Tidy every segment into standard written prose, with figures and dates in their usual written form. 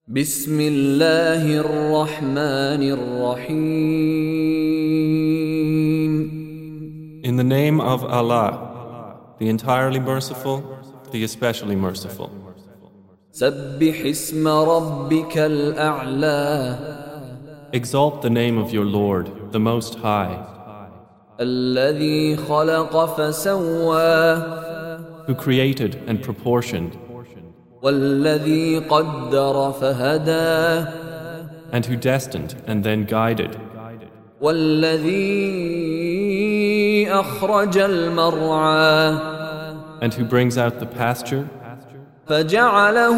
بسم الله الرحمن الرحيم. In the name of Allah, the entirely merciful, the especially merciful. سبح اسم ربك الأعلى. Exalt the name of your Lord, the Most High, الذي خلق فسوى. who created and proportioned, والذي قدر فهدى. and who destined and then guided, والذي أخرج المرعى. and who brings out the pasture فجعله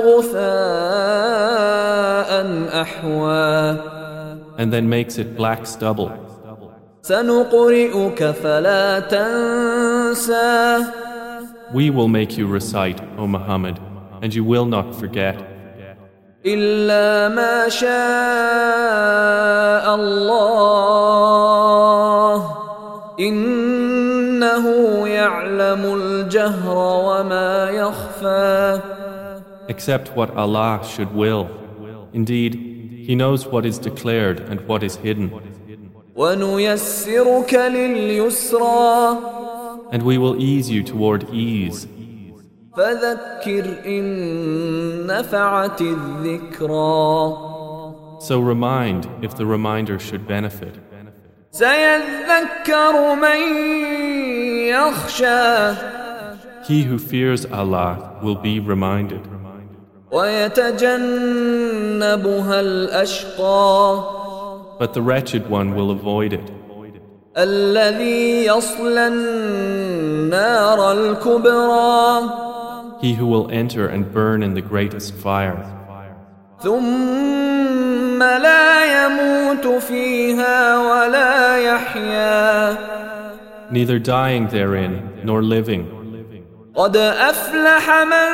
غثاء أحوى. and then makes it black stubble. سنقرئك فلا تنسى. We will make you recite, O Muhammad, and you will not forget, إلا ما شاء الله إنه يعلم الجهر وما يخفى. except what Allah should will. Indeed, He knows what is declared and what is hidden. ونيسرك لليسرى. And we will ease you toward ease. فذكر إن نفعت الذكرى. So remind if the reminder should benefit. سيذكر من يخشى. He who fears Allah will be reminded. ويتجنبها الأشقى. But the wretched one will avoid it. الذي يصلى النار الكبرى. He who will enter and burn in the greatest fire. ثم لا يموت فيها ولا يحيا. Neither dying therein nor living. قد أفلح من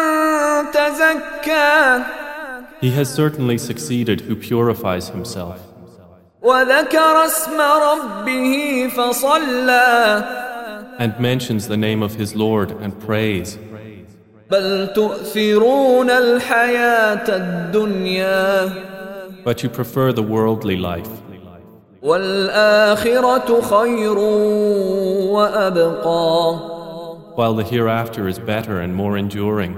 تزكى. He has certainly succeeded who purifies himself. وذكر اسم ربه فصلى. And mentions the name of his Lord and prays. بل تؤثرون الحياة الدنيا. But you prefer the worldly life. والآخرة خير وأبقى. While the hereafter is better and more enduring.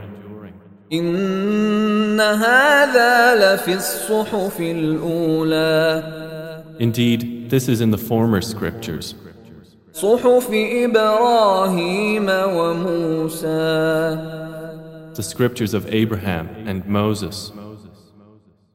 إن هذا لفي الصحف الأولى. Indeed, this is in the former scriptures. صحف إبراهيم وموسى. The scriptures of Abraham and Moses.